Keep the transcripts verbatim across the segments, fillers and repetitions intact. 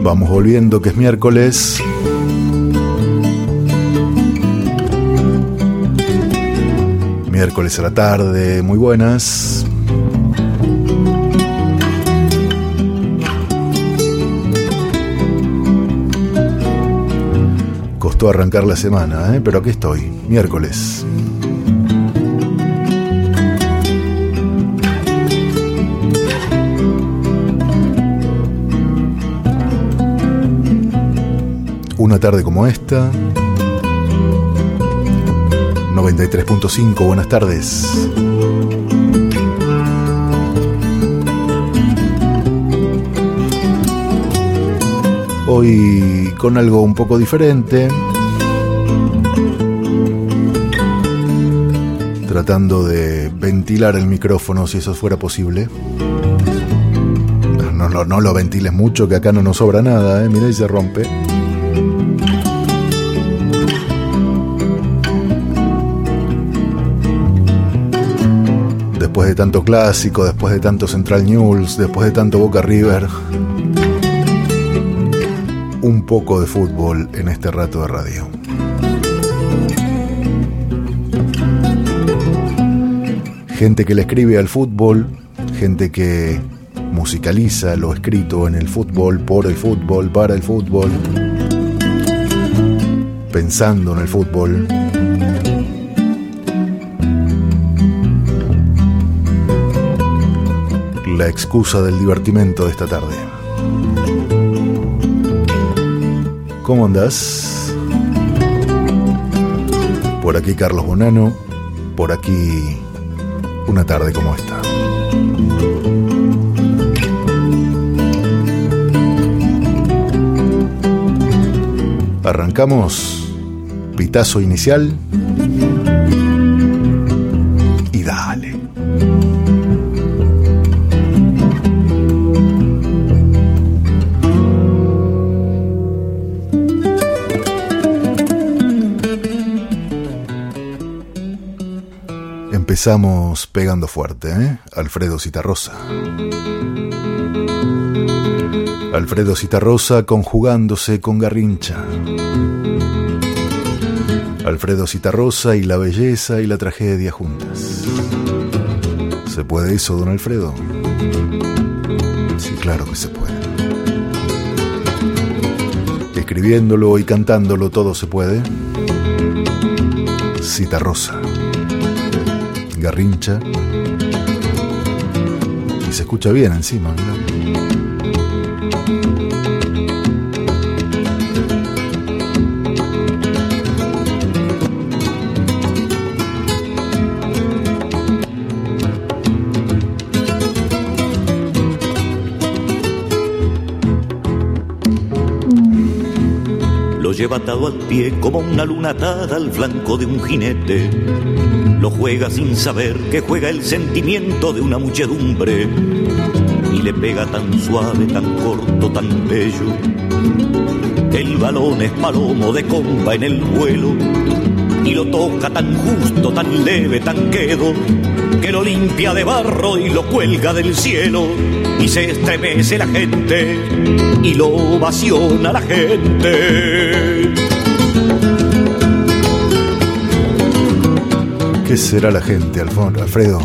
Vamos volviendo, que es miércoles. Miércoles a la tarde, muy buenas. Costó arrancar la semana, ¿eh? Pero aquí estoy, miércoles. Una tarde como esta. noventa y tres punto cinco, buenas tardes. Hoy con algo un poco diferente. Tratando de ventilar el micrófono si eso fuera posible. No, no, no lo ventiles mucho, que acá no nos sobra nada, ¿eh? Mirá y se rompe. Después de tanto clásico, después de tanto Central News, después de tanto Boca River, un poco de fútbol en este rato de radio. Gente que le escribe al fútbol, gente que musicaliza lo escrito en el fútbol, por el fútbol, para el fútbol, pensando en el fútbol. La excusa del divertimento de esta tarde. ¿Cómo andás? Por aquí Carlos Bonano, por aquí una tarde como esta. Arrancamos, pitazo inicial y dale. Empezamos pegando fuerte, ¿eh? Alfredo Zitarrosa. Alfredo Zitarrosa conjugándose con Garrincha. Alfredo Zitarrosa y la belleza y la tragedia juntas. ¿Se puede eso, don Alfredo? Sí, claro que se puede. Escribiéndolo y cantándolo todo se puede. Zitarrosa, Garrincha, y se escucha bien encima, ¿no? Lo lleva atado al pie como una luna atada al flanco de un jinete. Lo juega sin saber que juega el sentimiento de una muchedumbre. Y le pega tan suave, tan corto, tan bello, que el balón es palomo de comba en el vuelo. Y lo toca tan justo, tan leve, tan quedo, que lo limpia de barro y lo cuelga del cielo. Y se estremece la gente y lo ovaciona la gente. ¿Qué será la gente, Alfredo?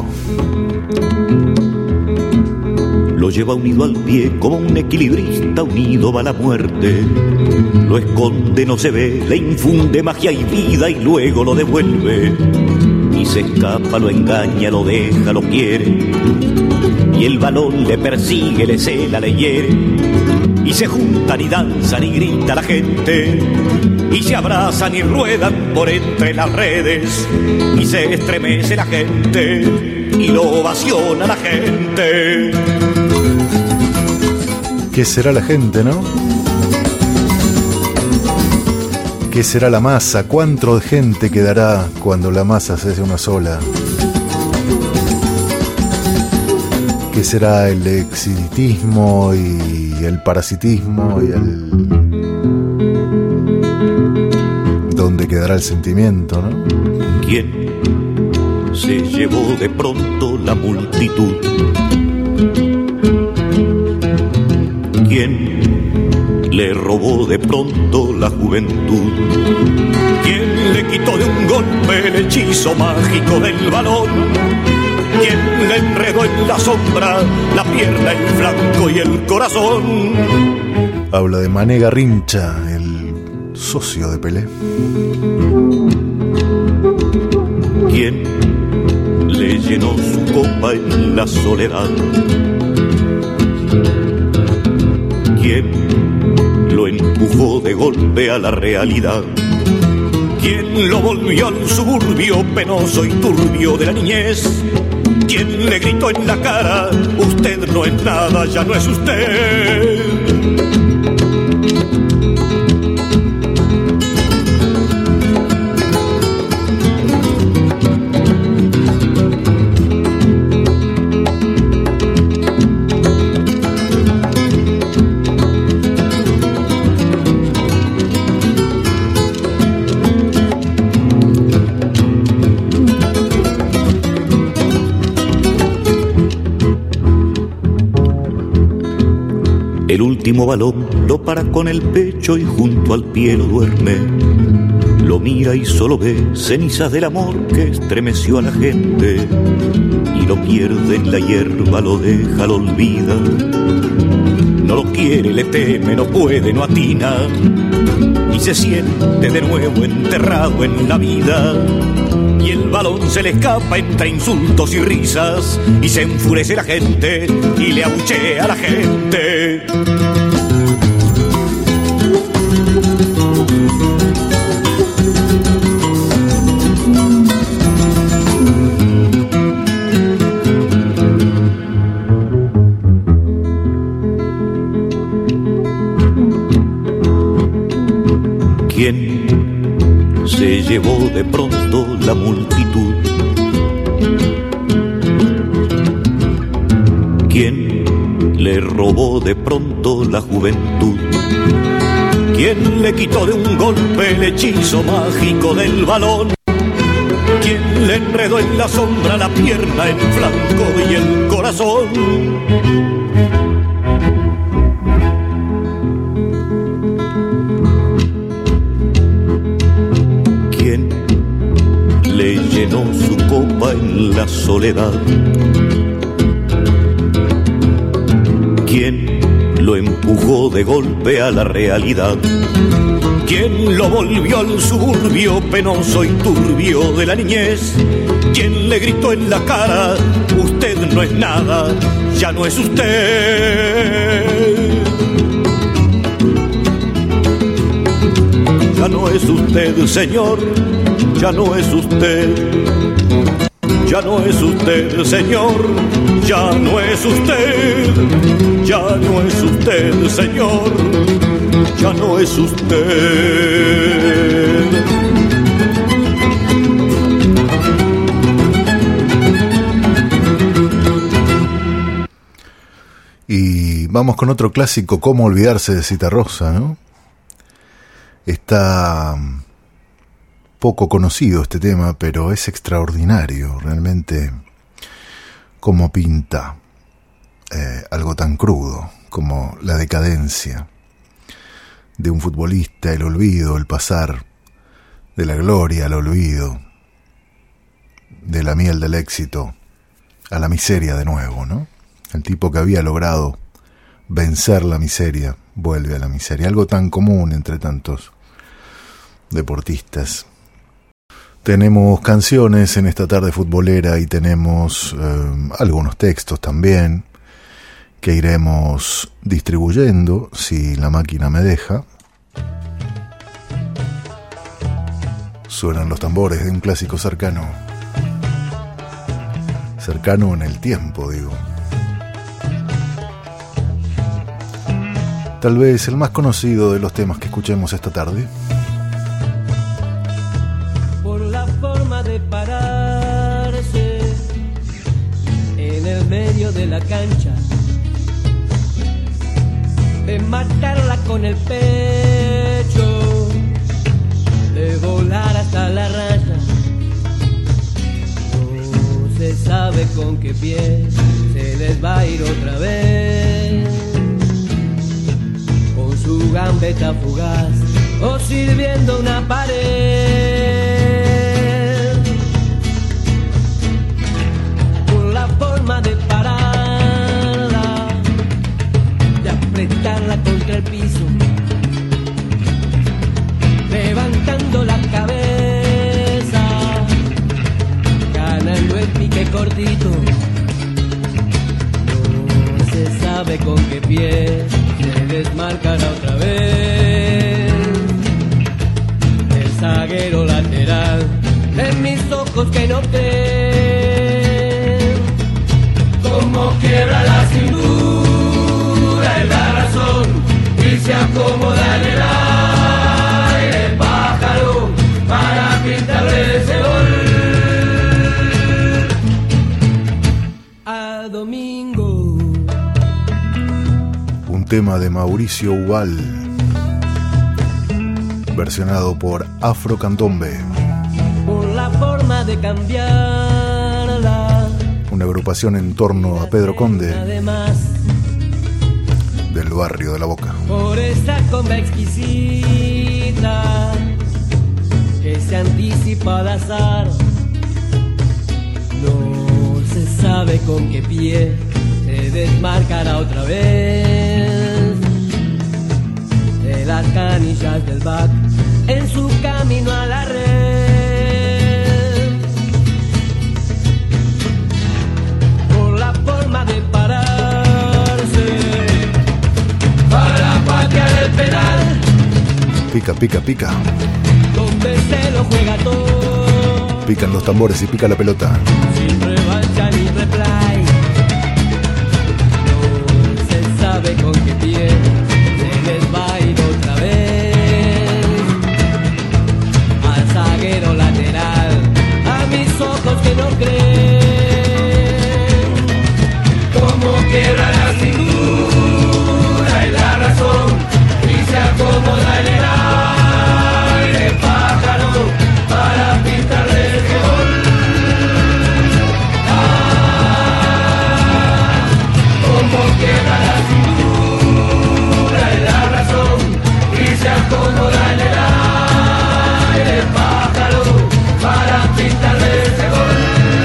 Lo lleva unido al pie como un equilibrista unido va a la muerte. Lo esconde, no se ve, le infunde magia y vida y luego lo devuelve. Y se escapa, lo engaña, lo deja, lo quiere. Y el balón le persigue, le cela, le hiere. Y se juntan y danzan y grita la gente. Y se abrazan y ruedan por entre las redes. Y se estremece la gente y lo ovaciona la gente. ¿Qué será la gente, no? ¿Qué será la masa? ¿Cuánto de gente quedará cuando la masa se hace una sola? ¿Qué será el exitismo y el parasitismo y el... ¿Dónde quedará el sentimiento, no? ¿Quién se llevó de pronto la multitud? ¿Quién robó de pronto la juventud? ¿Quién le quitó de un golpe el hechizo mágico del balón? ¿Quién le enredó en la sombra la pierna, el flanco y el corazón? Habla de Mané Garrincha, el socio de Pelé. ¿Quién le llenó su copa en la soledad? ¿Quién lo empujó de golpe a la realidad? ¿Quién lo volvió al suburbio penoso y turbio de la niñez? ¿Quién le gritó en la cara, usted no es nada, ya no es usted? El último balón lo para con el pecho y junto al pie lo duerme. Lo mira y solo ve cenizas del amor que estremeció a la gente. Y lo pierde en la hierba, lo deja, lo olvida. No lo quiere, le teme, no puede, no atina. Y se siente de nuevo enterrado en la vida. Y el balón se le escapa entre insultos y risas. Y se enfurece la gente y le abuchea a la gente. ¿Quién se llevó de pronto la multitud? ¿Quién le robó de pronto la juventud? ¿Quién le quitó de un golpe el hechizo mágico del balón? ¿Quién le enredó en la sombra la pierna, el flanco y el corazón? Llenó su copa en la soledad. ¿Quién lo empujó de golpe a la realidad? ¿Quién lo volvió al suburbio penoso y turbio de la niñez? ¿Quién le gritó en la cara, usted no es nada, ya no es usted? Ya no es usted, señor, ya no es usted, ya no es usted, señor, ya no es usted, ya no es usted, señor, ya no es usted. Y vamos con otro clásico, ¿cómo olvidarse de Citarrosa, no? Está poco conocido este tema, pero es extraordinario, realmente, cómo pinta eh, algo tan crudo como la decadencia de un futbolista, el olvido, el pasar de la gloria al olvido, de la miel del éxito a la miseria de nuevo, ¿no? El tipo que había logrado vencer la miseria vuelve a la miseria, algo tan común entre tantos deportistas. Tenemos canciones en esta tarde futbolera y tenemos eh, algunos textos también que iremos distribuyendo si la máquina me deja. Suenan los tambores de un clásico cercano. Cercano en el tiempo, digo. Tal vez el más conocido de los temas que escuchemos esta tarde. Por la forma de pararse en el medio de la cancha, de matarla con el pecho, de volar hasta la raya. No se sabe con qué pie se les va a ir otra vez. Su gambeta poeta fugaz o sirviendo una pared. Con la forma de pararla, de apretarla contra el piso, levantando la cabeza, ganando el pique cortito. No se sabe con qué pie se desmarcará otra vez el zaguero lateral de mis ojos que no creen. Como quiebra la cintura y la razón y se acomoda en el aire pájaro para pintarle ese gol a domingo. Un tema de Mauricio Ubal, versionado por Afro Candombe. Por la forma de cambiarla, una agrupación en torno a Pedro Conde, además, del barrio de La Boca. por esa comba exquisita que se anticipa al azar. No se sabe con qué pie se desmarcará otra vez de las canillas del back en su camino a la red. Por la forma de pararse para patear el penal, Pica, pica, pica. donde se lo juega todo, Pican los tambores y pica la pelota. sin revancha ni replay. No se sabe con qué pie se les va a ir otra vez al zaguero lateral, a mis ojos que no creen. Como quiebra la cintura y la razón y se acomoda en el aire pájaro para pintarle ese gol. Como quiebra la cintura y la razón y se acomoda en el aire pájaro para pintarle ese gol.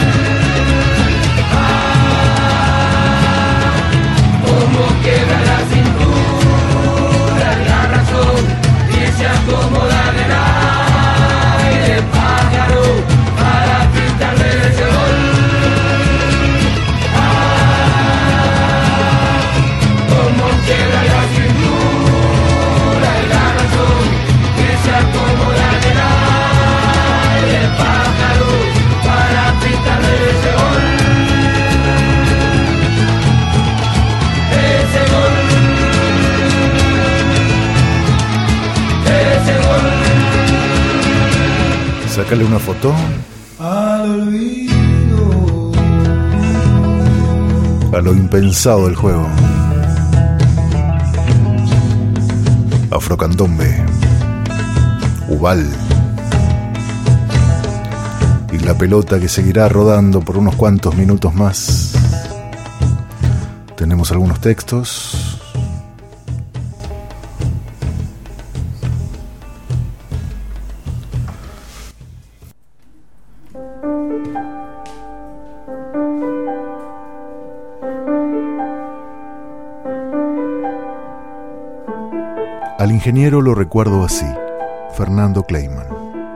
Como quiebra la cintura y la razón y se acomoda en el aire pájaro para pintarle ese gol. Como quiebra la cintura y la razón que se acomoda en el aire pájaro para pintarle ese gol. Ese gol, ese gol. Sácale una foto Al olvido. a lo impensado del juego. Afro Candombe, Ubal, y la pelota que seguirá rodando por unos cuantos minutos más. Tenemos algunos textos. Al ingeniero lo recuerdo así, Fernando Kleiman.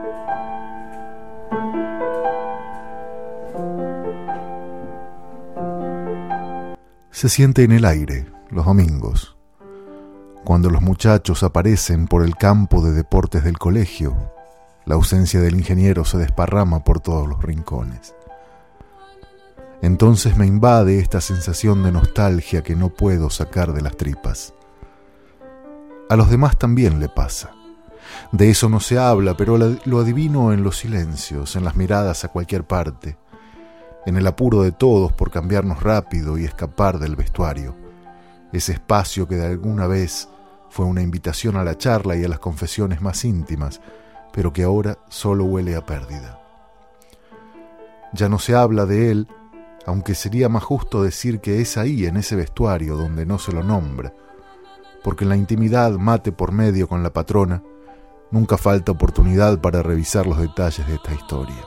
Se siente en el aire, los domingos, cuando los muchachos aparecen por el campo de deportes del colegio. La ausencia del ingeniero se desparrama por todos los rincones. Entonces me invade esta sensación de nostalgia que no puedo sacar de las tripas. A los demás también le pasa. De eso no se habla, pero lo adivino en los silencios, en las miradas a cualquier parte, en el apuro de todos por cambiarnos rápido y escapar del vestuario, ese espacio que de alguna vez fue una invitación a la charla y a las confesiones más íntimas, pero que ahora solo huele a pérdida. Ya no se habla de él, aunque sería más justo decir que es ahí, en ese vestuario, donde no se lo nombra, porque en la intimidad, mate por medio con la patrona, nunca falta oportunidad para revisar los detalles de esta historia.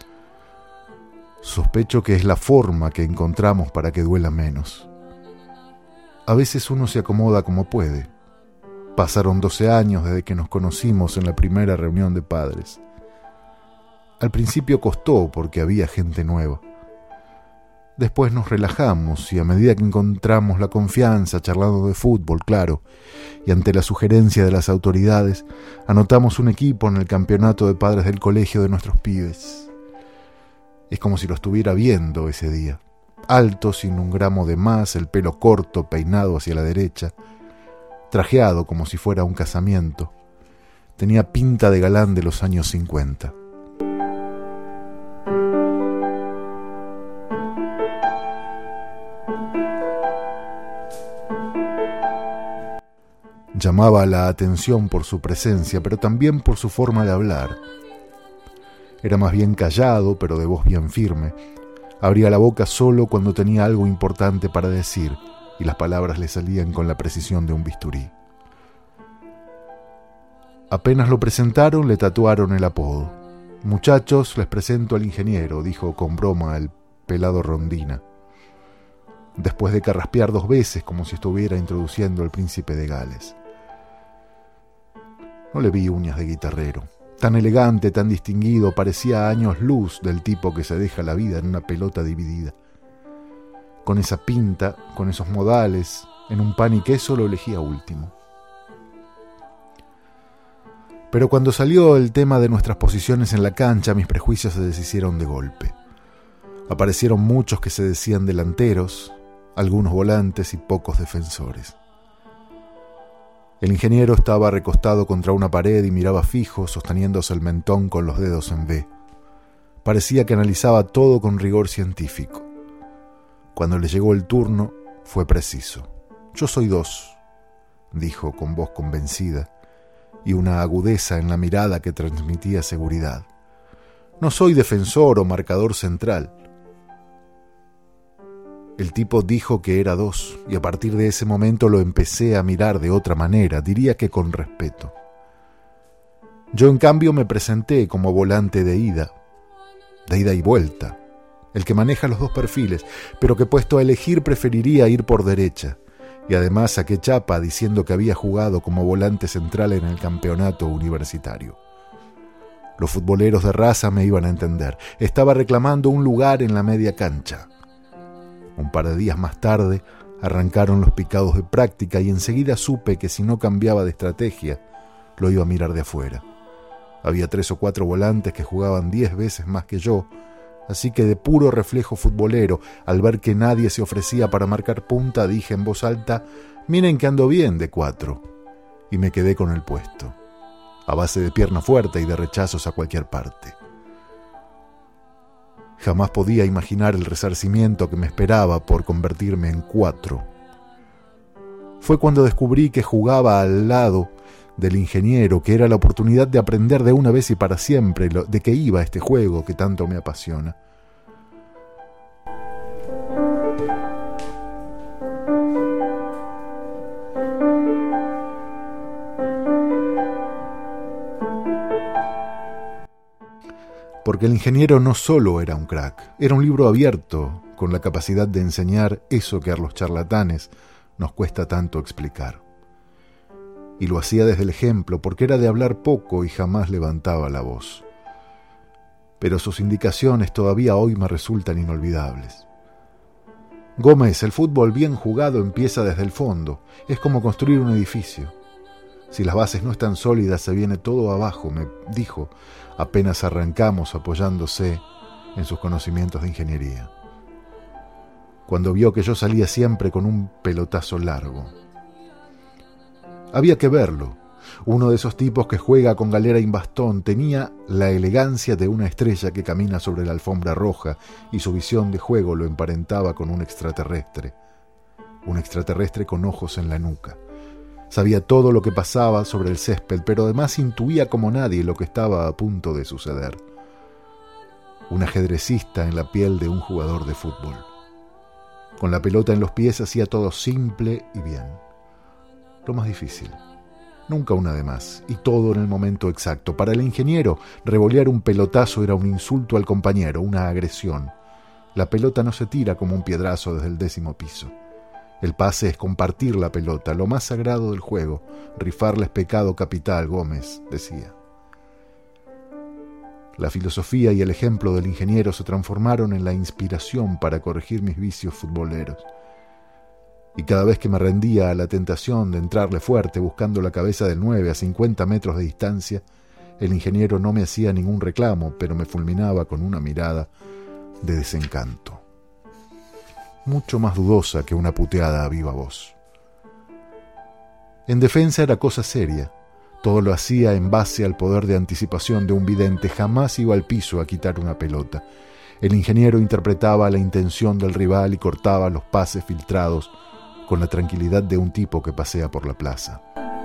Sospecho que es la forma que encontramos para que duela menos. A veces uno se acomoda como puede. Pasaron doce años desde que nos conocimos en la primera reunión de padres. Al principio costó porque había gente nueva. Después nos relajamos y a medida que encontramos la confianza charlando de fútbol, claro, y ante la sugerencia de las autoridades, anotamos un equipo en el campeonato de padres del colegio de nuestros pibes. Es como si lo estuviera viendo ese día. Alto, sin un gramo de más, el pelo corto, peinado hacia la derecha, trajeado como si fuera un casamiento. Tenía pinta de galán de los años cincuenta. Llamaba la atención por su presencia, pero también por su forma de hablar. Era más bien callado, pero de voz bien firme. Abría la boca solo cuando tenía algo importante para decir, y las palabras le salían con la precisión de un bisturí. Apenas lo presentaron, le tatuaron el apodo. «Muchachos, les presento al ingeniero», dijo con broma el pelado Rondina, después de carraspear dos veces como si estuviera introduciendo al príncipe de Gales. No le vi uñas de guitarrero. Tan elegante, tan distinguido, parecía años luz del tipo que se deja la vida en una pelota dividida. Con esa pinta, con esos modales, en un pan y queso lo elegía último. Pero cuando salió el tema de nuestras posiciones en la cancha, mis prejuicios se deshicieron de golpe. Aparecieron muchos que se decían delanteros, algunos volantes y pocos defensores. El ingeniero estaba recostado contra una pared y miraba fijo, sosteniéndose el mentón con los dedos en V. Parecía que analizaba todo con rigor científico. Cuando le llegó el turno, fue preciso. «Yo soy dos», dijo con voz convencida y una agudeza en la mirada que transmitía seguridad. «No soy defensor o marcador central». El tipo dijo que era dos, y a partir de ese momento lo empecé a mirar de otra manera, diría que con respeto. Yo, en cambio, me presenté como volante de ida, de ida y vuelta, el que maneja los dos perfiles, pero que puesto a elegir preferiría ir por derecha, y además saqué chapa diciendo que había jugado como volante central en el campeonato universitario. Los futboleros de raza me iban a entender. Estaba reclamando un lugar en la media cancha. Un par de días más tarde arrancaron los picados de práctica y enseguida supe que si no cambiaba de estrategia, lo iba a mirar de afuera. Había tres o cuatro volantes que jugaban diez veces más que yo, así que de puro reflejo futbolero, al ver que nadie se ofrecía para marcar punta, dije en voz alta: «Miren que ando bien de cuatro», y me quedé con el puesto, a base de pierna fuerte y de rechazos a cualquier parte. Jamás podía imaginar el resarcimiento que me esperaba por convertirme en cuatro. Fue cuando descubrí que jugaba al lado del ingeniero, que era la oportunidad de aprender de una vez y para siempre de qué iba este juego que tanto me apasiona. Porque el ingeniero no solo era un crack, era un libro abierto con la capacidad de enseñar eso que a los charlatanes nos cuesta tanto explicar. Y lo hacía desde el ejemplo, porque era de hablar poco y jamás levantaba la voz. Pero sus indicaciones todavía hoy me resultan inolvidables. «Gómez, el fútbol bien jugado empieza desde el fondo. Es como construir un edificio. Si las bases no están sólidas, se viene todo abajo», me dijo, apenas arrancamos, apoyándose en sus conocimientos de ingeniería. Cuando vio que yo salía siempre con un pelotazo largo. Había que verlo. Uno de esos tipos que juega con galera y bastón tenía la elegancia de una estrella que camina sobre la alfombra roja, y su visión de juego lo emparentaba con un extraterrestre. Un extraterrestre con ojos en la nuca. Sabía todo lo que pasaba sobre el césped, pero además intuía como nadie lo que estaba a punto de suceder. Un ajedrecista en la piel de un jugador de fútbol. Con la pelota en los pies hacía todo simple y bien. lo más difícil. Nunca una de más, y todo en el momento exacto. Para el ingeniero, revolear un pelotazo era un insulto al compañero, una agresión. La pelota no se tira como un piedrazo desde el décimo piso. El pase es compartir la pelota, lo más sagrado del juego. Rifarla es pecado capital, Gómez decía. La filosofía y el ejemplo del ingeniero se transformaron en la inspiración para corregir mis vicios futboleros. Y cada vez que me rendía a la tentación de entrarle fuerte buscando la cabeza del nueve a cincuenta metros de distancia, el ingeniero no me hacía ningún reclamo, pero me fulminaba con una mirada de desencanto, mucho más dudosa que una puteada a viva voz. En defensa era cosa seria. Todo lo hacía en base al poder de anticipación de un vidente. Jamás iba al piso a quitar una pelota. El ingeniero interpretaba la intención del rival y cortaba los pases filtrados con la tranquilidad de un tipo que pasea por la plaza.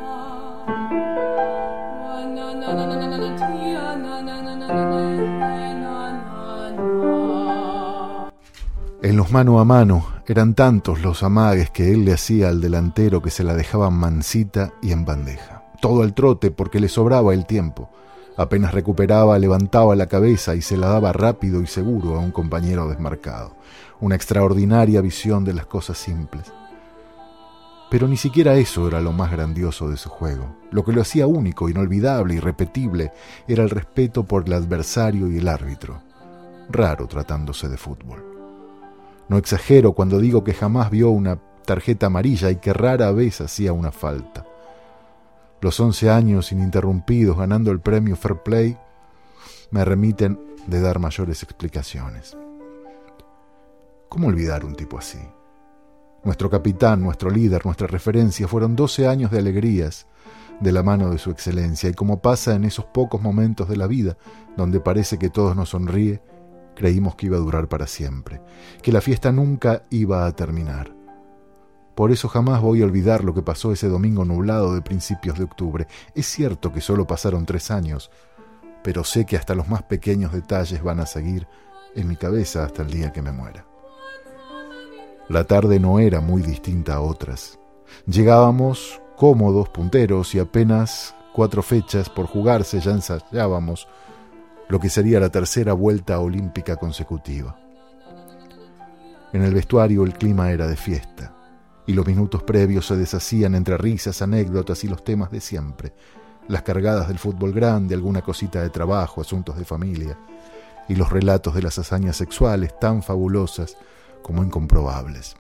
En los mano a mano eran tantos los amagues que él le hacía al delantero que se la dejaban mansita y en bandeja. Todo al trote porque le sobraba el tiempo. Apenas recuperaba, levantaba la cabeza y se la daba rápido y seguro a un compañero desmarcado. Una extraordinaria visión de las cosas simples. Pero ni siquiera eso era lo más grandioso de su juego. Lo que lo hacía único, inolvidable, irrepetible, era el respeto por el adversario y el árbitro. Raro tratándose de fútbol. No exagero cuando digo que jamás vio una tarjeta amarilla y que rara vez hacía una falta. Los once años ininterrumpidos ganando el premio Fair Play me remiten de dar mayores explicaciones. ¿Cómo olvidar un tipo así? Nuestro capitán, nuestro líder, nuestra referencia fueron doce años de alegrías de la mano de su excelencia, y como pasa en esos pocos momentos de la vida donde parece que todo nos sonríe, creímos que iba a durar para siempre, que la fiesta nunca iba a terminar. Por eso jamás voy a olvidar lo que pasó ese domingo nublado de principios de octubre. Es cierto que solo pasaron tres años, pero sé que hasta los más pequeños detalles van a seguir en mi cabeza hasta el día que me muera. La tarde no era muy distinta a otras. Llegábamos cómodos, punteros, y apenas cuatro fechas por jugarse ya ensayábamos lo que sería la tercera vuelta olímpica consecutiva. En el vestuario el clima era de fiesta, y los minutos previos se deshacían entre risas, anécdotas y los temas de siempre, las cargadas del fútbol grande, alguna cosita de trabajo, asuntos de familia, y los relatos de las hazañas sexuales tan fabulosas como incomprobables.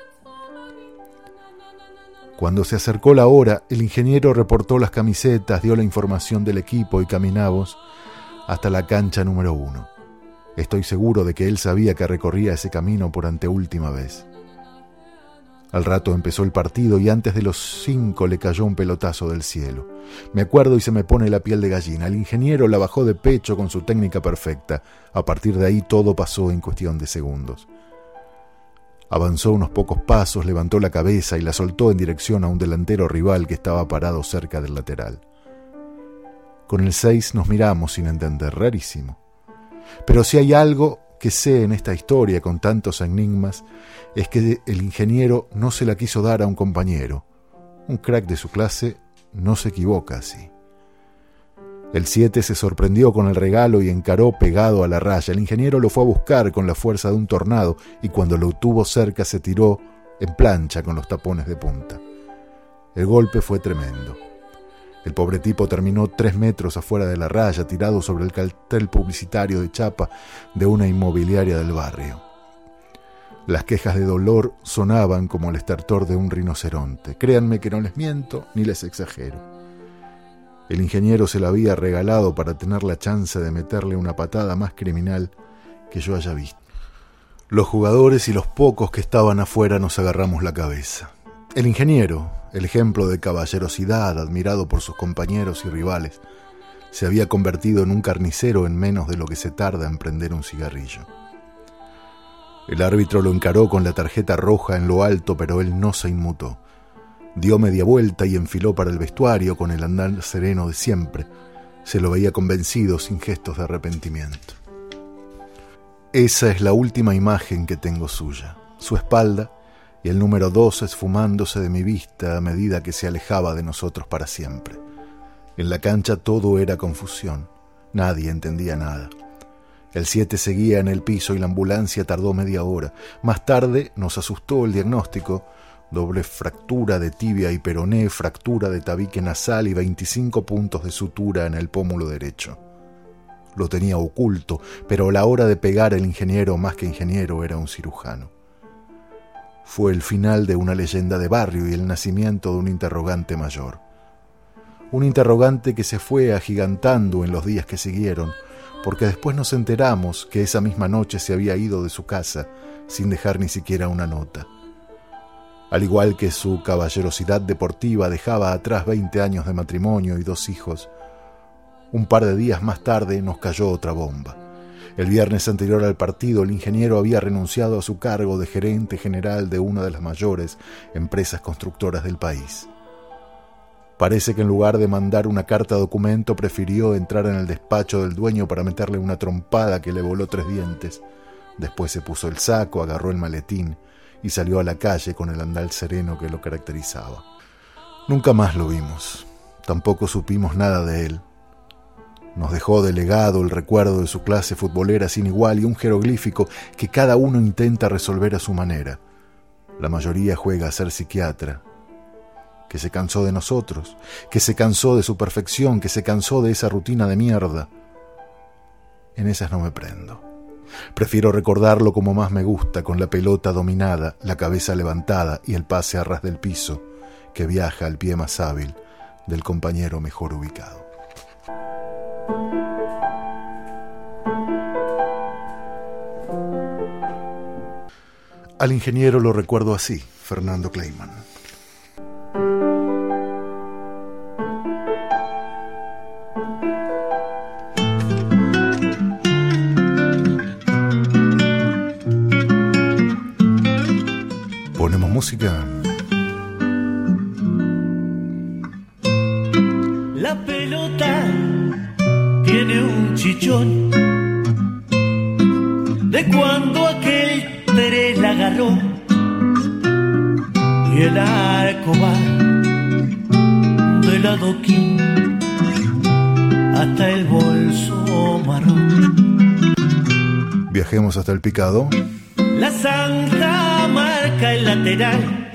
Cuando se acercó la hora, el ingeniero reportó las camisetas, dio la información del equipo y caminamos hasta la cancha número uno. Estoy seguro de que él sabía que recorría ese camino por anteúltima vez. Al rato empezó el partido y antes de los cinco le cayó un pelotazo del cielo. Me acuerdo y se me pone la piel de gallina. El ingeniero la bajó de pecho con su técnica perfecta. A partir de ahí todo pasó en cuestión de segundos. Avanzó unos pocos pasos, levantó la cabeza y la soltó en dirección a un delantero rival que estaba parado cerca del lateral. Con el seis nos miramos sin entender, rarísimo. Pero si hay algo que sé en esta historia con tantos enigmas, es que el ingeniero no se la quiso dar a un compañero. Un crack de su clase no se equivoca así. El siete se sorprendió con el regalo y encaró pegado a la raya. El ingeniero lo fue a buscar con la fuerza de un tornado y cuando lo tuvo cerca se tiró en plancha con los tapones de punta. El golpe fue tremendo. El pobre tipo terminó tres metros afuera de la raya, tirado sobre el cartel publicitario de chapa de una inmobiliaria del barrio. Las quejas de dolor sonaban como el estertor de un rinoceronte. Créanme que no les miento ni les exagero. El ingeniero se la había regalado para tener la chance de meterle una patada más criminal que yo haya visto. Los jugadores y los pocos que estaban afuera nos agarramos la cabeza. El ingeniero, el ejemplo de caballerosidad admirado por sus compañeros y rivales, se había convertido en un carnicero en menos de lo que se tarda en prender un cigarrillo. El árbitro lo encaró con la tarjeta roja en lo alto, pero él no se inmutó. Dio media vuelta y enfiló para el vestuario con el andar sereno de siempre. Se lo veía convencido, sin gestos de arrepentimiento. Esa es la última imagen que tengo suya. Su espalda y el número dos esfumándose de mi vista a medida que se alejaba de nosotros para siempre. En la cancha todo era confusión, nadie entendía nada. El siete seguía en el piso y la ambulancia tardó media hora. Más tarde nos asustó el diagnóstico: doble fractura de tibia y peroné, fractura de tabique nasal y veinticinco puntos de sutura en el pómulo derecho. Lo tenía oculto, pero a la hora de pegar el ingeniero, más que ingeniero, era un cirujano. Fue el final de una leyenda de barrio y el nacimiento de un interrogante mayor. Un interrogante que se fue agigantando en los días que siguieron, porque después nos enteramos que esa misma noche se había ido de su casa sin dejar ni siquiera una nota. Al igual que su caballerosidad deportiva dejaba atrás veinte años de matrimonio y dos hijos, un par de días más tarde nos cayó otra bomba. El viernes anterior al partido, el ingeniero había renunciado a su cargo de gerente general de una de las mayores empresas constructoras del país. Parece que en lugar de mandar una carta documento, prefirió entrar en el despacho del dueño para meterle una trompada que le voló tres dientes. Después se puso el saco, agarró el maletín y salió a la calle con el andal sereno que lo caracterizaba. Nunca más lo vimos. Tampoco supimos nada de él. Nos dejó de legado el recuerdo de su clase futbolera sin igual y un jeroglífico que cada uno intenta resolver a su manera. La mayoría juega a ser psiquiatra, que se cansó de nosotros, que se cansó de su perfección, que se cansó de esa rutina de mierda. En esas no me prendo. Prefiero recordarlo como más me gusta, con la pelota dominada, la cabeza levantada y el pase a ras del piso, que viaja al pie más hábil del compañero mejor ubicado. Al ingeniero lo recuerdo así, Fernando Kleiman. Ponemos música. La pelota tiene un chichón de cuando aquel Teré la agarró y el arco va del adoquín hasta el bolso marrón. Viajemos hasta el Picado. La zanja marca el lateral,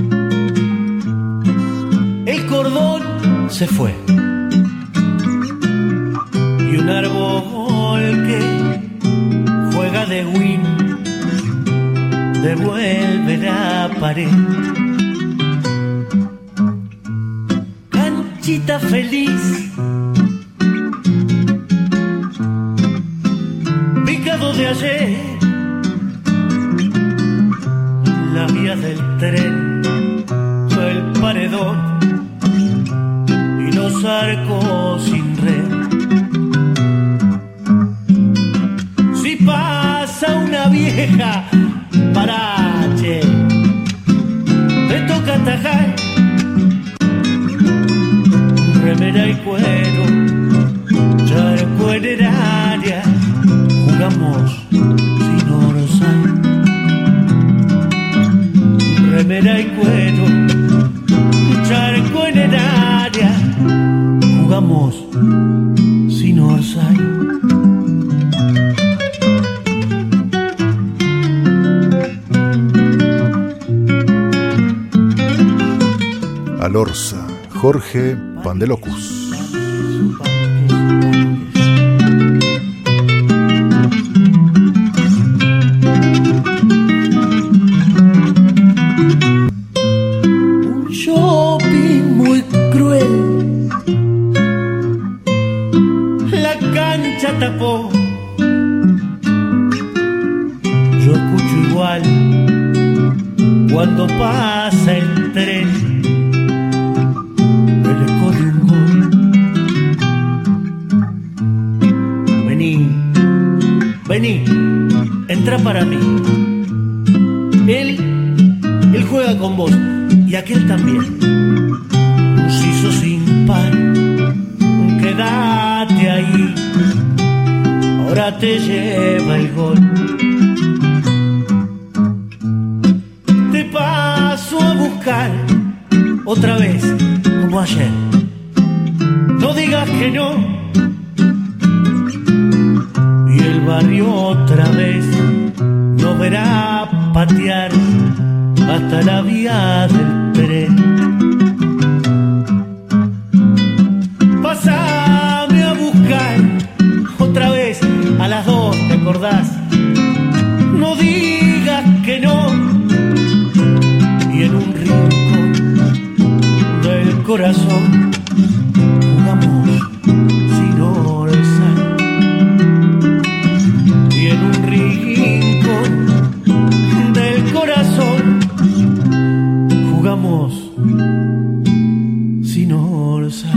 el cordón se fue y un árbol que juega de win devuelve la pared. Canchita feliz, picado de ayer, la vía del tren fue el paredón y los arcos sin red. Si pasa una vieja parache, te toca atajar, remera y cuero, charco en el área, jugamos sin orzal. Remera y cuero, charco en el área, jugamos sin orzal. Alorza, Jorge Pandelocus. Un shopping muy cruel, la cancha tapó. Yo escucho igual cuando pasa el tren. Vení, entra para mí. Él, él juega con vos y aquel también. Un siso sin pan, quédate ahí. Ahora te lleva el gol. Te pasa otra vez, como ayer. No digas que no. Y el barrio otra vez nos verá patear hasta la vía del tren. Pásame a buscar otra vez a las dos, ¿te acordás? No digas que no. Y en un rincón del corazón jugamos sin orzar. Y en un rincón del corazón jugamos sin orzar.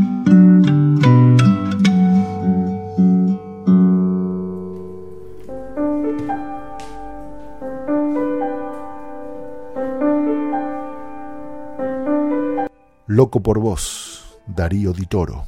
Loco por vos, Darío Di Toro.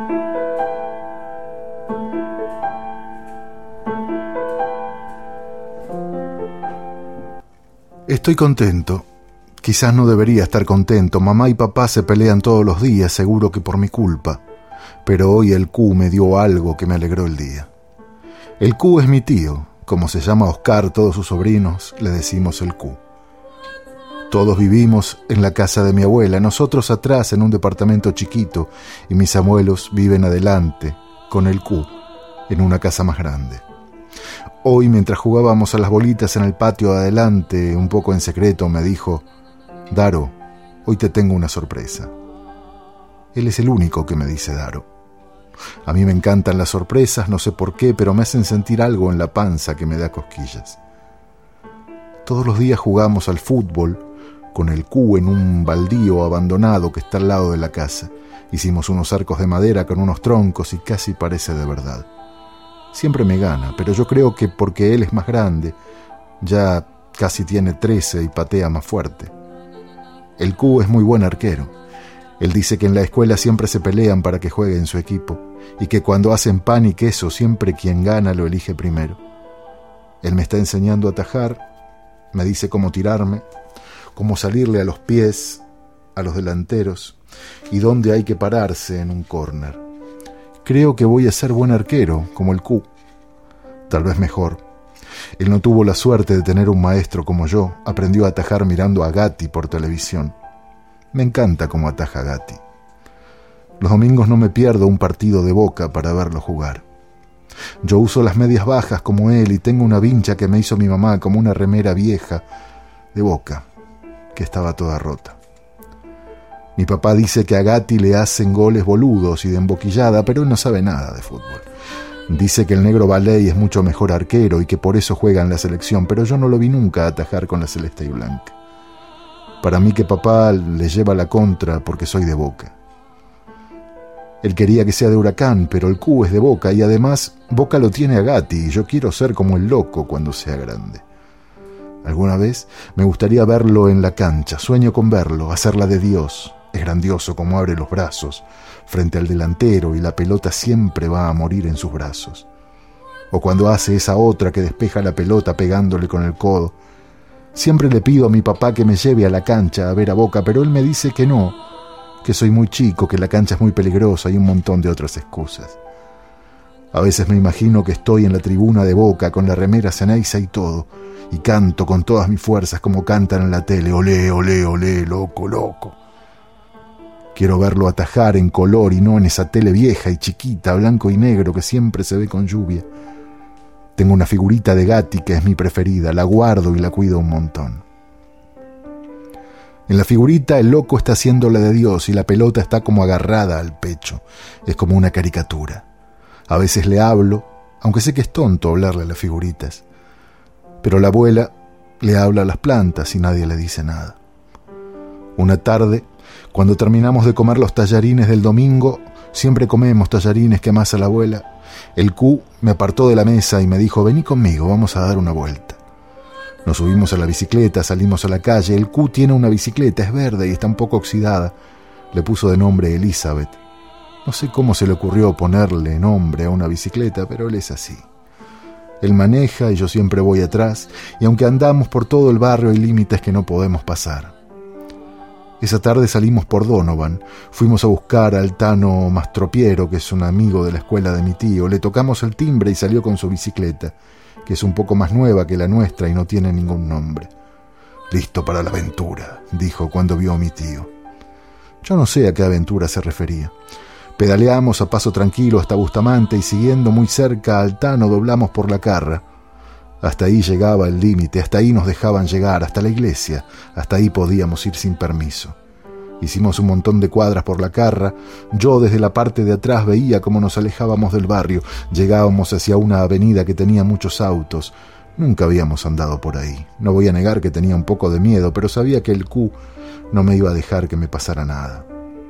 Estoy contento. Quizás no debería estar contento. Mamá y papá se pelean todos los días, seguro que por mi culpa. Pero hoy el Q me dio algo que me alegró el día. El Q es mi tío. Como se llama Oscar, todos sus sobrinos le decimos el Q. Todos vivimos en la casa de mi abuela, nosotros atrás en un departamento chiquito y mis abuelos viven adelante, con el Q, en una casa más grande. Hoy, mientras jugábamos a las bolitas en el patio adelante, un poco en secreto, me dijo: Daro, hoy te tengo una sorpresa. Él es el único que me dice Daro. A mí me encantan las sorpresas, no sé por qué, pero me hacen sentir algo en la panza que me da cosquillas. Todos los días jugamos al fútbol con el Q en un baldío abandonado que está al lado de la casa. Hicimos unos arcos de madera con unos troncos y casi parece de verdad. Siempre me gana, pero yo creo que porque él es más grande, ya casi tiene trece y patea más fuerte. El Q es muy buen arquero. Él dice que en la escuela siempre se pelean para que juegue en su equipo y que cuando hacen pan y queso siempre quien gana lo elige primero. Él me está enseñando a atajar, me dice cómo tirarme, cómo salirle a los pies a los delanteros y dónde hay que pararse en un córner. Creo que voy a ser buen arquero, como el Q. Tal vez mejor. Él no tuvo la suerte de tener un maestro como yo. Aprendió a atajar mirando a Gatti por televisión. Me encanta cómo ataja Gatti. Los domingos no me pierdo un partido de Boca para verlo jugar. Yo uso las medias bajas como él y tengo una vincha que me hizo mi mamá como una remera vieja de Boca, que estaba toda rota. Mi papá dice que a Gatti le hacen goles boludos y de emboquillada, pero él no sabe nada de fútbol. Dice que el negro Valey es mucho mejor arquero y que por eso juega en la selección, pero yo no lo vi nunca a atajar con la celeste y blanca. Para mí que papá le lleva la contra porque soy de Boca. Él quería que sea de Huracán, pero el Q es de Boca y además Boca lo tiene a Gatti y yo quiero ser como el loco cuando sea grande. Alguna vez me gustaría verlo en la cancha, sueño con verlo, hacerla de Dios. Es grandioso como abre los brazos frente al delantero y la pelota siempre va a morir en sus brazos. O cuando hace esa otra que despeja la pelota pegándole con el codo. Siempre le pido a mi papá que me lleve a la cancha a ver a Boca, pero él me dice que no, que soy muy chico, que la cancha es muy peligrosa y un montón de otras excusas. A veces me imagino que estoy en la tribuna de Boca con la remera Ceneiza y todo, y canto con todas mis fuerzas como cantan en la tele: olé, olé, olé, loco, loco. Quiero verlo atajar en color y no en esa tele vieja y chiquita, blanco y negro que siempre se ve con lluvia. Tengo una figurita de Gatti que es mi preferida, la guardo y la cuido un montón. En la figurita el loco está haciendo la de Dios y la pelota está como agarrada al pecho. Es como una caricatura. A veces le hablo, aunque sé que es tonto hablarle a las figuritas. Pero la abuela le habla a las plantas y nadie le dice nada. Una tarde, cuando terminamos de comer los tallarines del domingo, siempre comemos tallarines que amasa la abuela, el Q me apartó de la mesa y me dijo: vení conmigo, vamos a dar una vuelta. Nos subimos a la bicicleta, salimos a la calle. El Q tiene una bicicleta, es verde y está un poco oxidada. Le puso de nombre Elizabeth. No sé cómo se le ocurrió ponerle nombre a una bicicleta, pero él es así. Él maneja y yo siempre voy atrás, y aunque andamos por todo el barrio hay límites que no podemos pasar. Esa tarde salimos por Donovan, fuimos a buscar al Tano Mastropiero, que es un amigo de la escuela de mi tío. Le tocamos el timbre y salió con su bicicleta, que es un poco más nueva que la nuestra y no tiene ningún nombre. «Listo para la aventura», dijo cuando vio a mi tío. Yo no sé a qué aventura se refería. Pedaleamos a paso tranquilo hasta Bustamante y siguiendo muy cerca al Tano doblamos por la Carra. Hasta ahí llegaba el límite, hasta ahí nos dejaban llegar, hasta la iglesia, hasta ahí podíamos ir sin permiso. Hicimos un montón de cuadras por la Carra. Yo desde la parte de atrás veía cómo nos alejábamos del barrio. Llegábamos hacia una avenida que tenía muchos autos. Nunca habíamos andado por ahí. No voy a negar que tenía un poco de miedo, pero sabía que el Q no me iba a dejar que me pasara nada.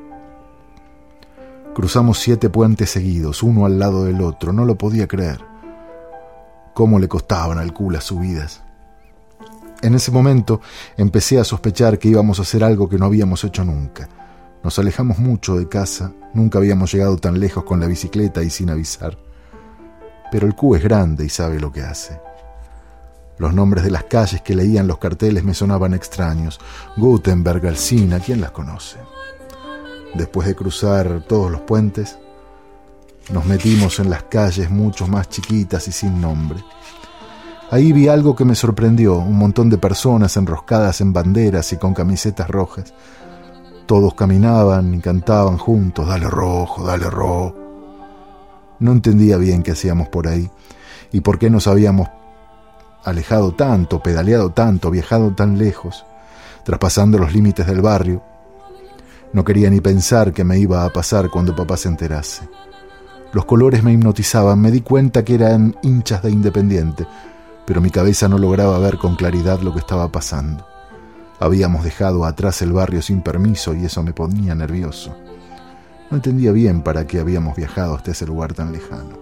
Cruzamos siete puentes seguidos, uno al lado del otro. No lo podía creer. Cómo le costaban al Q las subidas. En ese momento empecé a sospechar que íbamos a hacer algo que no habíamos hecho nunca. Nos alejamos mucho de casa, nunca habíamos llegado tan lejos con la bicicleta y sin avisar. Pero el Q es grande y sabe lo que hace. Los nombres de las calles que leían los carteles me sonaban extraños. Gutenberg, Alsina, ¿quién las conoce? Después de cruzar todos los puentes, nos metimos en las calles mucho más chiquitas y sin nombre. Ahí vi algo que me sorprendió, un montón de personas enroscadas en banderas y con camisetas rojas. Todos caminaban y cantaban juntos, «Dale rojo, dale rojo». No entendía bien qué hacíamos por ahí y por qué nos habíamos alejado tanto, pedaleado tanto, viajado tan lejos, traspasando los límites del barrio. No quería ni pensar qué me iba a pasar cuando papá se enterase. Los colores me hipnotizaban, me di cuenta que eran hinchas de Independiente, pero mi cabeza no lograba ver con claridad lo que estaba pasando. Habíamos dejado atrás el barrio sin permiso y eso me ponía nervioso. No entendía bien para qué habíamos viajado hasta ese lugar tan lejano.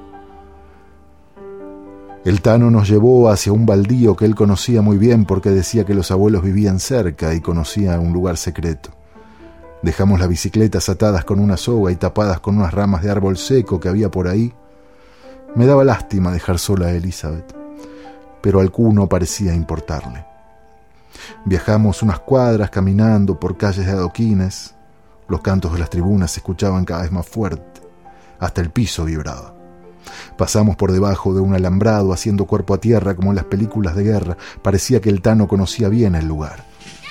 El Tano nos llevó hacia un baldío que él conocía muy bien porque decía que los abuelos vivían cerca y conocía un lugar secreto. Dejamos las bicicletas atadas con una soga y tapadas con unas ramas de árbol seco que había por ahí. Me daba lástima dejar sola a Elizabeth, pero al Q no parecía importarle. Viajamos unas cuadras caminando por calles de adoquines. Los cantos de las tribunas se escuchaban cada vez más fuerte. Hasta el piso vibraba. Pasamos por debajo de un alambrado haciendo cuerpo a tierra como en las películas de guerra. Parecía que el Tano conocía bien el lugar.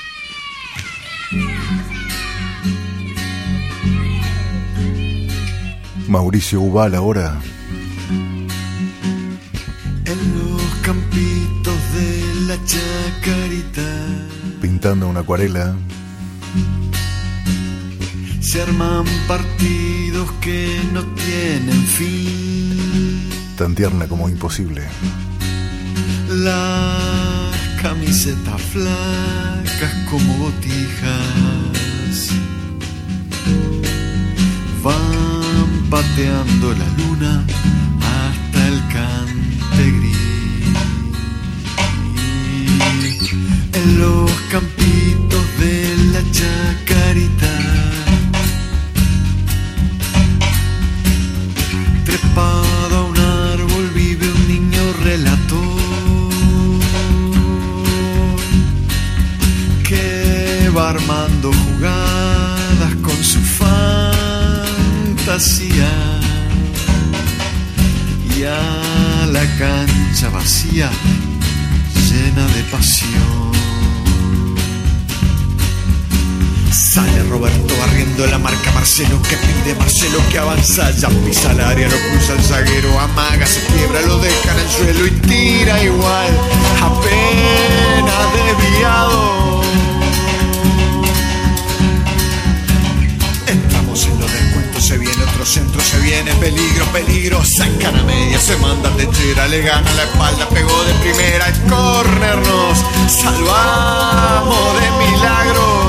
Mauricio Ubal ahora. En los campitos de la Chacarita, Pintando una acuarela. se arman partidos que no tienen fin. Tan tierna como imposible. Las camisetas flacas como botijas van pateando la luna hasta el cante gris. En los campitos de la Chacarita, trepado a un árbol, vive un niño relator que va armando jugadas con su fantasía, y a la cancha vacía llena de pasión sale Roberto barriendo la marca. Marcelo que pide, Marcelo que avanza, ya pisa el área, lo cruza el zaguero, amaga, se quiebra, lo deja en el suelo y tira igual, apenas desviado. Entramos en los descuentos, se viene otro centro, se viene peligro, peligro, sacan a media, se manda techera, le gana la espalda, pegó de primera, el córner nos salvamos de milagro.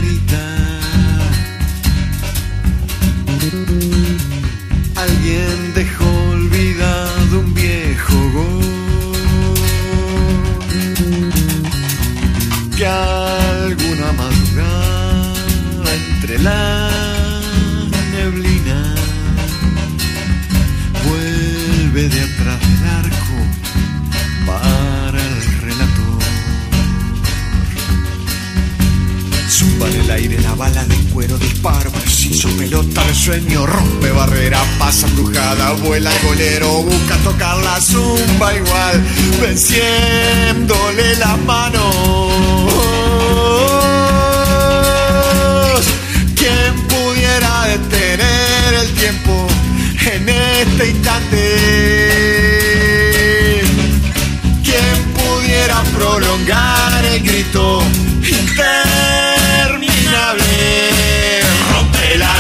Chacarita, alguien de cuero, disparo, preciso, pelota de sueño, rompe barrera, pasa embrujada, vuela el golero, busca tocar la zumba igual, venciéndole las manos. ¿Quién pudiera detener el tiempo en este instante? ¿Quién pudiera prolongar el grito interminable? Rompe la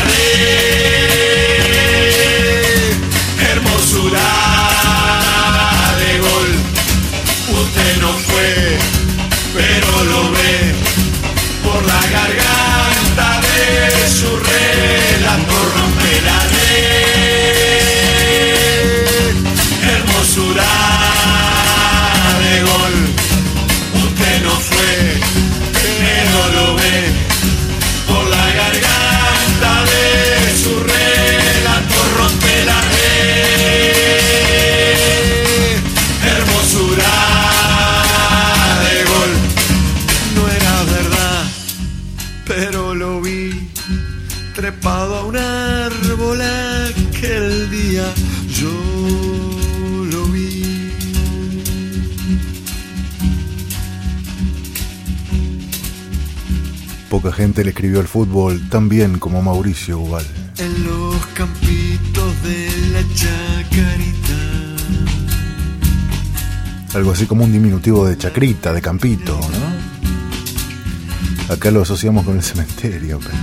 red, hermosura de gol. Usted no fue, pero lo ve por la garganta de su relato. Rompe la red, hermosura de gol. Usted no fue, pero lo ve por la garganta de su relato. Rompe la red, hermosura de gol. No era verdad, pero lo vi trepado a un árbol aquel día. Yo lo vi. Poca gente le escribió al fútbol tan bien como Mauricio Ubal. En los campitos de la Chacarita. Algo así como un diminutivo de chacrita, de campito, ¿no? Acá lo asociamos con el cementerio. Pero...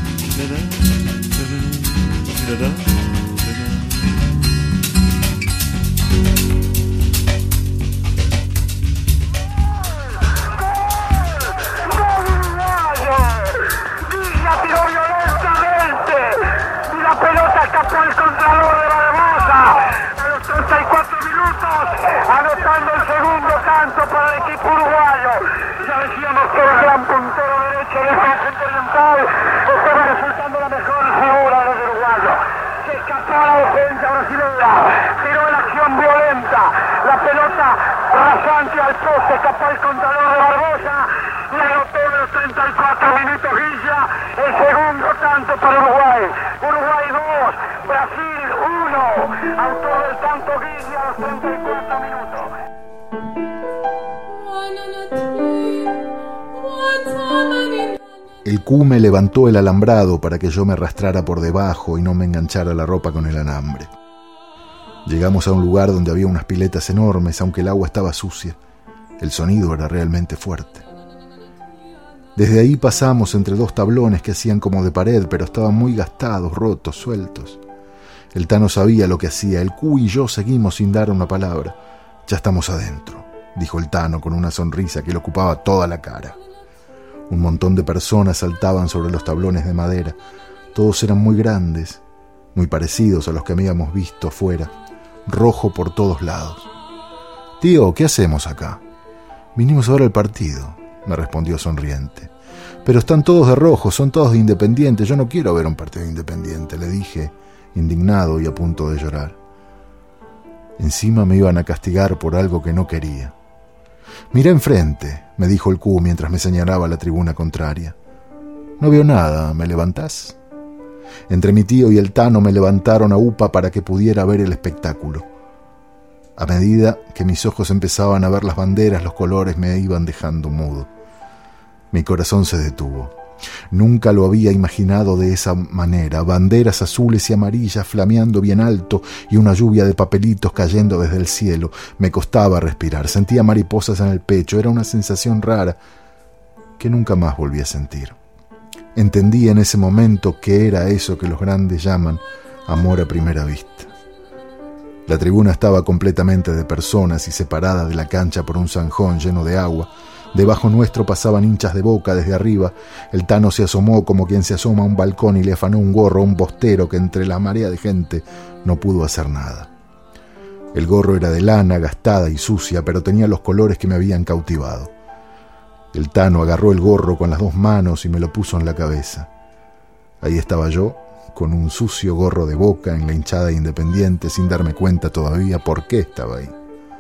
Anotando el segundo tanto para el equipo uruguayo. Ya decíamos que el gran puntero derecho del conjunto oriental estaba resultando la mejor figura del uruguayo. Se escapó a la defensa brasileña, tiró en acción violenta, la pelota rasante al poste, escapó el contador de Barbosa y anotó en los treinta y cuatro minutos Villa el segundo tanto para Uruguay. Uruguay dos, Brasil uno, autor del tanto Villa a los treinta y cuatro minutos. El Q me levantó el alambrado para que yo me arrastrara por debajo y no me enganchara la ropa con el alambre. Llegamos a un lugar donde había unas piletas enormes, aunque el agua estaba sucia. El sonido era realmente fuerte. Desde ahí pasamos entre dos tablones que hacían como de pared, pero estaban muy gastados, rotos, sueltos. El Tano sabía lo que hacía. El Q y yo seguimos sin dar una palabra. «Ya estamos adentro», dijo el Tano con una sonrisa que le ocupaba toda la cara. Un montón de personas saltaban sobre los tablones de madera. Todos eran muy grandes, muy parecidos a los que habíamos visto afuera, rojo por todos lados. «Tío, ¿qué hacemos acá?» «Vinimos a ver el partido», me respondió sonriente. «Pero están todos de rojo, son todos de Independiente. Yo no quiero ver un partido de Independiente», le dije, indignado y a punto de llorar. Encima me iban a castigar por algo que no quería. «Mirá enfrente», me dijo el Q mientras me señalaba la tribuna contraria. «No veo nada, ¿me levantás?» Entre mi tío y el Tano me levantaron a upa para que pudiera ver el espectáculo. A medida que mis ojos empezaban a ver las banderas, los colores me iban dejando mudo. Mi corazón se detuvo. Nunca lo había imaginado de esa manera, banderas azules y amarillas flameando bien alto y una lluvia de papelitos cayendo desde el cielo. Me costaba respirar, sentía mariposas en el pecho, era una sensación rara que nunca más volví a sentir. Entendí en ese momento que era eso que los grandes llaman amor a primera vista. La tribuna estaba completamente de personas y separada de la cancha por un zanjón lleno de agua. Debajo nuestro pasaban hinchas de Boca desde arriba. El Tano se asomó como quien se asoma a un balcón y le afanó un gorro a un bostero que entre la marea de gente no pudo hacer nada. El gorro era de lana, gastada y sucia, pero tenía los colores que me habían cautivado. El Tano agarró el gorro con las dos manos y me lo puso en la cabeza. Ahí estaba yo, con un sucio gorro de Boca en la hinchada Independiente, sin darme cuenta todavía por qué estaba ahí.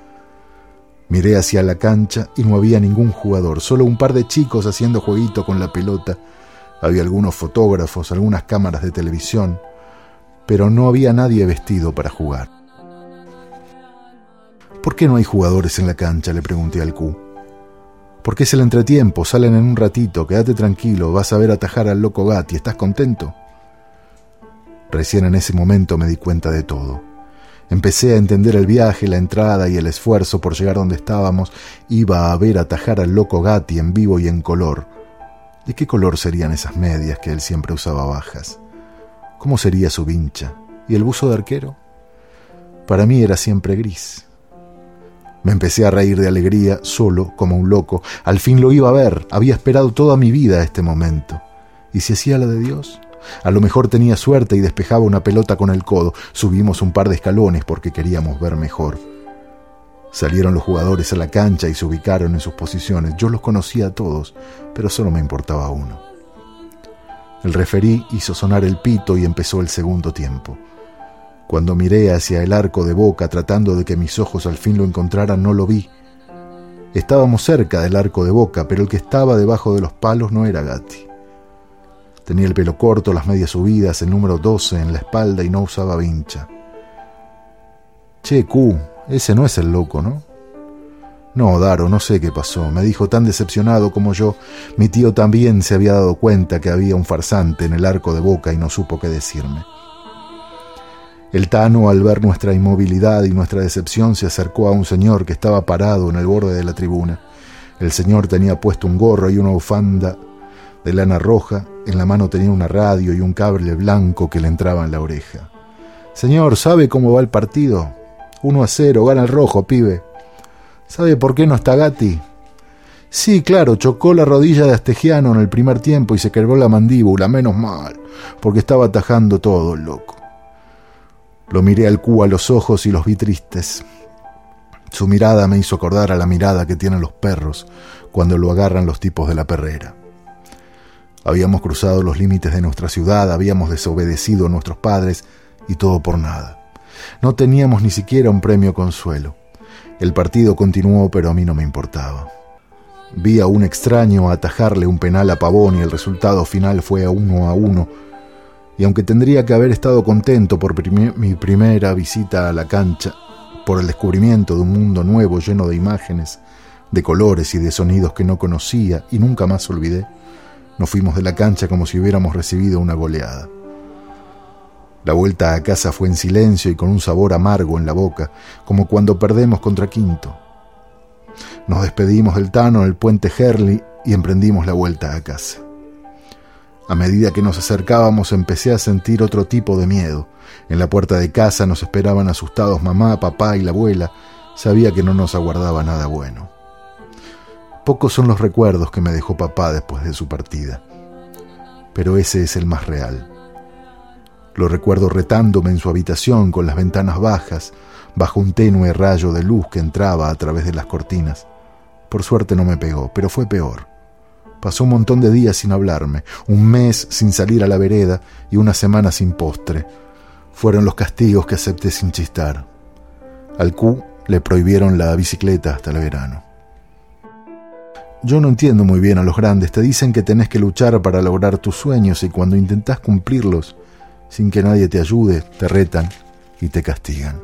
Miré hacia la cancha y no había ningún jugador, solo un par de chicos haciendo jueguito con la pelota Había algunos fotógrafos, algunas cámaras de televisión, pero no había nadie vestido para jugar. ¿Por qué no hay jugadores en la cancha?, le pregunté al Q. Porque es el entretiempo, salen en un ratito, quédate tranquilo, vas a ver atajar al loco Gatti, ¿estás contento? Recién en ese momento me di cuenta de todo. Empecé a entender el viaje, la entrada y el esfuerzo por llegar donde estábamos. Iba a ver atajar al loco Gatti en vivo y en color. ¿De qué color serían esas medias que él siempre usaba bajas? ¿Cómo sería su vincha? ¿Y el buzo de arquero? Para mí era siempre gris. Me empecé a reír de alegría, solo, como un loco. Al fin lo iba a ver. Había esperado toda mi vida este momento. ¿Y si hacía la de Dios? A lo mejor tenía suerte y despejaba una pelota con el codo. Subimos un par de escalones porque queríamos ver mejor. Salieron los jugadores a la cancha y se ubicaron en sus posiciones. Yo los conocía a todos, pero solo me importaba uno. El referí hizo sonar el pito y empezó el segundo tiempo. Cuando miré hacia el arco de Boca tratando de que mis ojos al fin lo encontraran, no lo vi. Estábamos cerca del arco de Boca, pero el que estaba debajo de los palos no era Gatti. Tenía el pelo corto, las medias subidas, el número doce en la espalda y no usaba vincha. Che, Q, ese no es el loco, ¿no? No, Daro, no sé qué pasó. Me dijo tan decepcionado como yo. Mi tío también se había dado cuenta que había un farsante en el arco de Boca y no supo qué decirme. El Tano, al ver nuestra inmovilidad y nuestra decepción, se acercó a un señor que estaba parado en el borde de la tribuna. El señor tenía puesto un gorro y una bufanda de lana roja. En la mano tenía una radio y un cable blanco que le entraba en la oreja. «Señor, ¿sabe cómo va el partido? uno a cero, gana el rojo, pibe». «¿Sabe por qué no está Gatti?» «Sí, claro, chocó la rodilla de Astegiano en el primer tiempo y se quebró la mandíbula, menos mal, porque estaba atajando todo el loco». Lo miré al Q a los ojos y los vi tristes. Su mirada me hizo acordar a la mirada que tienen los perros cuando lo agarran los tipos de la perrera. Habíamos cruzado los límites de nuestra ciudad, habíamos desobedecido a nuestros padres y todo por nada. No teníamos ni siquiera un premio consuelo. El partido continuó, pero a mí no me importaba. Vi a un extraño atajarle un penal a Pavón y el resultado final fue a uno a uno. Y aunque tendría que haber estado contento por prim- mi primera visita a la cancha, por el descubrimiento de un mundo nuevo lleno de imágenes, de colores y de sonidos que no conocía y nunca más olvidé, nos fuimos de la cancha como si hubiéramos recibido una goleada. La vuelta a casa fue en silencio y con un sabor amargo en la boca, como cuando perdemos contra Quinto. Nos despedimos del Tano en el puente Herli y emprendimos la vuelta a casa. A medida que nos acercábamos empecé a sentir otro tipo de miedo. En la puerta de casa nos esperaban asustados mamá, papá y la abuela. Sabía que no nos aguardaba nada bueno. Pocos son los recuerdos que me dejó papá después de su partida, pero ese es el más real. Lo recuerdo retándome en su habitación con las ventanas bajas, bajo un tenue rayo de luz que entraba a través de las cortinas. Por suerte no me pegó, pero fue peor. Pasó un montón de días sin hablarme, un mes sin salir a la vereda y una semana sin postre. Fueron los castigos que acepté sin chistar. Al Q le prohibieron la bicicleta hasta el verano. Yo no entiendo muy bien a los grandes. Te dicen que tenés que luchar para lograr tus sueños y cuando intentás cumplirlos, sin que nadie te ayude, te retan y te castigan.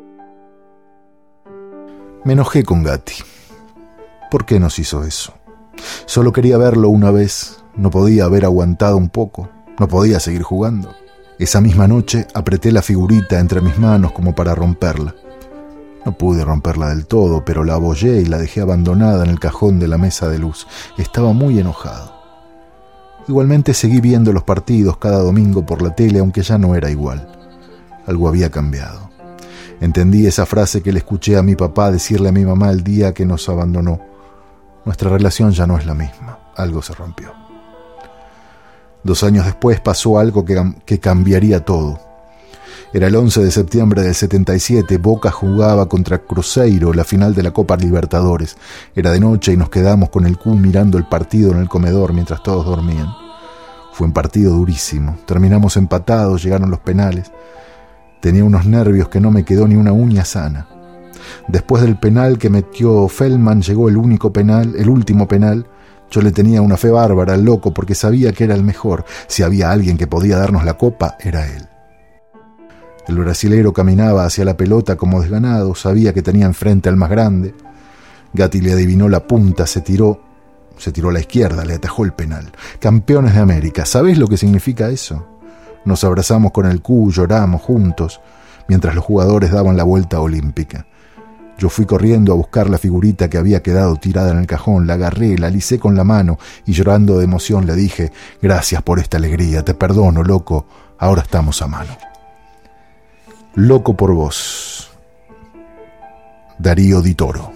Me enojé con Gatti. ¿Por qué nos hizo eso? Solo quería verlo una vez. No podía haber aguantado un poco. No podía seguir jugando. Esa misma noche apreté la figurita entre mis manos como para romperla. No pude romperla del todo, pero la abollé y la dejé abandonada en el cajón de la mesa de luz. Estaba muy enojado. Igualmente seguí viendo los partidos cada domingo por la tele, aunque ya no era igual. Algo había cambiado. Entendí esa frase que le escuché a mi papá decirle a mi mamá el día que nos abandonó. Nuestra relación ya no es la misma. Algo se rompió. Dos años después pasó algo que, que cambiaría todo. Era el once de septiembre del setenta y siete, Boca jugaba contra Cruzeiro la final de la Copa Libertadores. Era de noche y nos quedamos con el Q mirando el partido en el comedor mientras todos dormían. Fue un partido durísimo, terminamos empatados, llegaron los penales. Tenía unos nervios que no me quedó ni una uña sana. Después del penal que metió Feldman llegó el único penal, el último penal, Yo le tenía una fe bárbara al loco porque sabía que era el mejor. Si había alguien que podía darnos la copa, era él. El brasilero caminaba hacia la pelota como desganado, sabía que tenía enfrente al más grande. Gatti le adivinó la punta, se tiró, se tiró a la izquierda, le atajó el penal. Campeones de América, ¿sabés lo que significa eso? Nos abrazamos con el Q, lloramos juntos, mientras los jugadores daban la vuelta olímpica. Yo fui corriendo a buscar la figurita que había quedado tirada en el cajón, la agarré, la alicé con la mano y llorando de emoción le dije: gracias por esta alegría, te perdono, loco, ahora estamos a mano. Loco por vos. Darío Di Toro.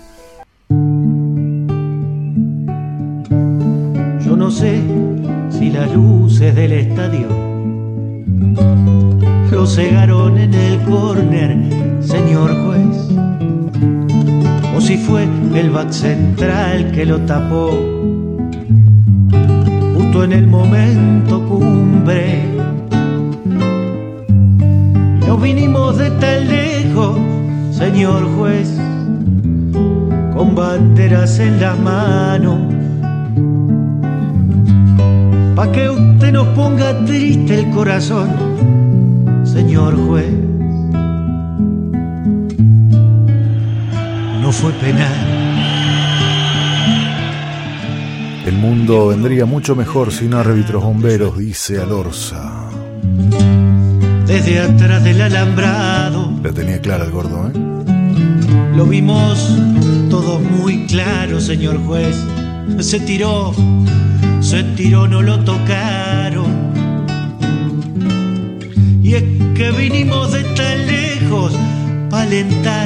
Yo no sé si las luces del estadio lo cegaron en el córner, señor juez, o si fue el back central que lo tapó justo en el momento cumbre. Nos vinimos de tan lejos, señor juez, con banderas en las manos, pa' que usted nos ponga triste el corazón, señor juez. No fue penal. El mundo vendría mucho mejor sin árbitros bomberos, dice Alorza. Desde atrás del alambrado La tenía clara el gordo, ¿eh? lo vimos todos muy claro, señor juez. Se tiró, se tiró, no lo tocaron. Y es que vinimos de tan lejos pa' alentar,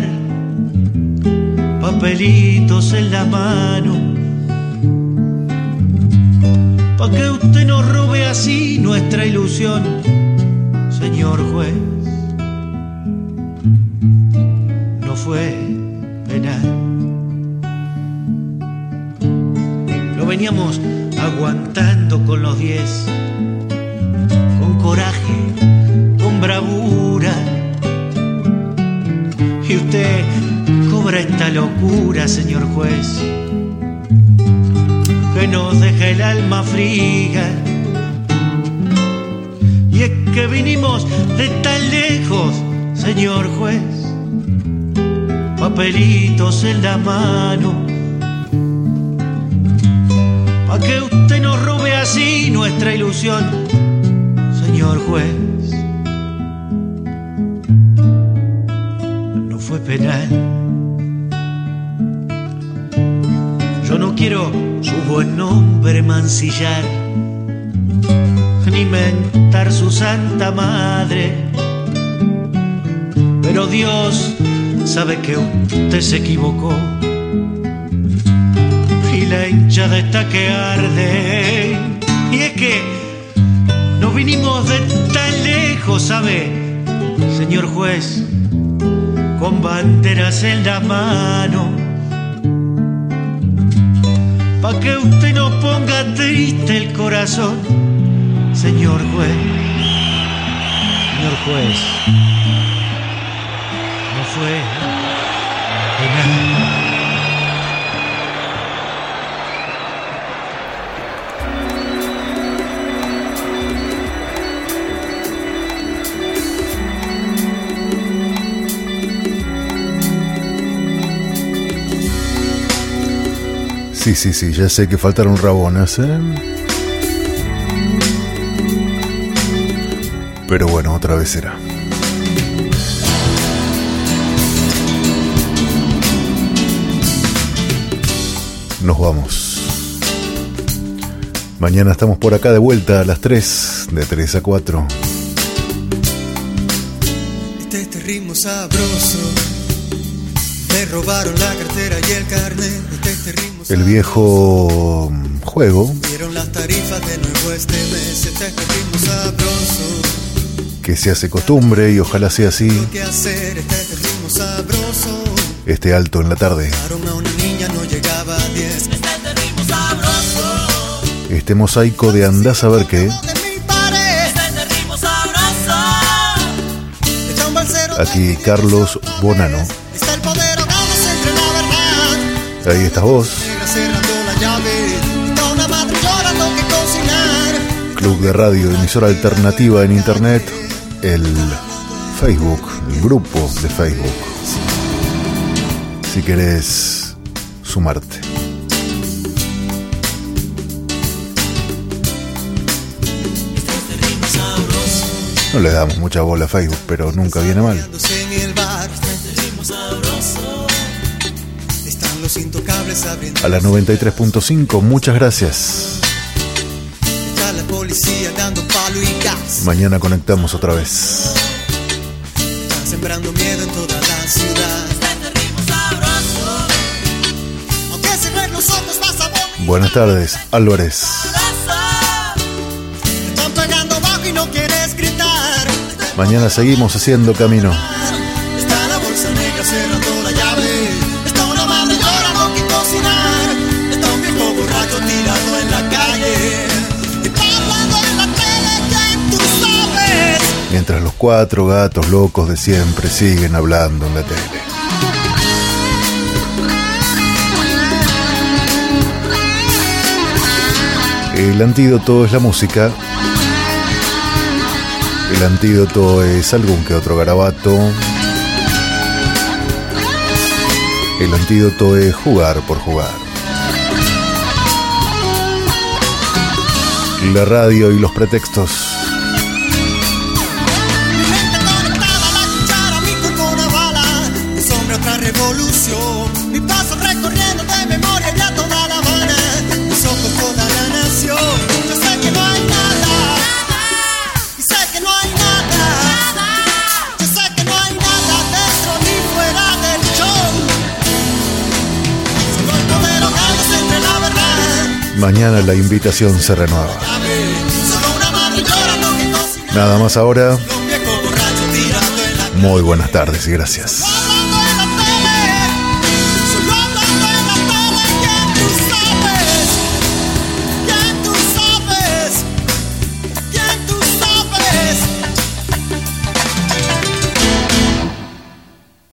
papelitos en la mano, pa' que usted nos robe así nuestra ilusión, señor juez. No fue penal. Lo veníamos aguantando con los diez, con coraje, con bravura, y usted cobra esta locura, señor juez, que nos deja el alma fría. Y es que vinimos de tan lejos, señor juez, papelitos en la mano, pa' que usted nos robe así nuestra ilusión, señor juez. No fue penal. Yo no quiero su buen nombre mancillar, ni mentar su santa madre, pero Dios sabe que usted se equivocó y la hinchada está que arde. Y es que nos vinimos de tan lejos, ¿sabe, señor juez? Con banderas en la mano, pa' que usted nos ponga triste el corazón, señor juez. Señor juez, no fue penal. Sí, sí, sí, ya sé que faltaron rabonas, ¿eh? Pero bueno, otra vez será. Nos vamos. Mañana estamos por acá de vuelta a las tres, de tres a cuatro. Este, este ritmo sabroso. Me robaron la cartera y el carnet. Este, este ritmo El viejo juego vieron las tarifas de nuevo este mes. Este, este ritmo sabroso. Que se hace costumbre y ojalá sea así. ¿Qué hacer? Este, este ritmo sabroso. Este alto en la tarde. A una niña no llegaba a diez. Este, este ritmo sabroso. Este mosaico de andás a ver qué. Aquí Carlos Bonano. Ahí estás vos. una madre llorando que cocinar. Club de Radio, emisora alternativa en internet, el Facebook, el grupo de Facebook, si querés sumarte. No le damos mucha bola a Facebook, pero nunca viene mal. A la noventa y tres punto cinco, muchas gracias. Mañana conectamos otra vez. Sembrando miedo en toda la ciudad. Buenas tardes, Álvarez. Están pegando bajo y no quieres gritar. Mañana seguimos haciendo camino. Está la bolsa negra cerrando la llave. Está una madre llorando que cocinar. Está un viejo borracho tirado en la calle. Y está hablando en la tele que tú sabes. Mientras los cuatro gatos locos de siempre siguen hablando en la tele. El antídoto es la música. El antídoto es algún que otro garabato. El antídoto es jugar por jugar. La radio y los pretextos. Mi mente conectada a la cuchara, mi cuerpo una bala. Mi sombra otra revolución. Mi paso recorriendo de memoria ya toda La Habana. Mis ojos toda la nación. Yo sé que no hay nada. Y sé que no hay nada. Yo sé que no hay nada dentro ni fuera del show. Solo el poder ahogándose entre la verdad. Mañana la invitación se renueva. Solo una madre llorando que cocina. Nada más ahora. Un viejo borracho tirando en la Muy buenas tardes y gracias.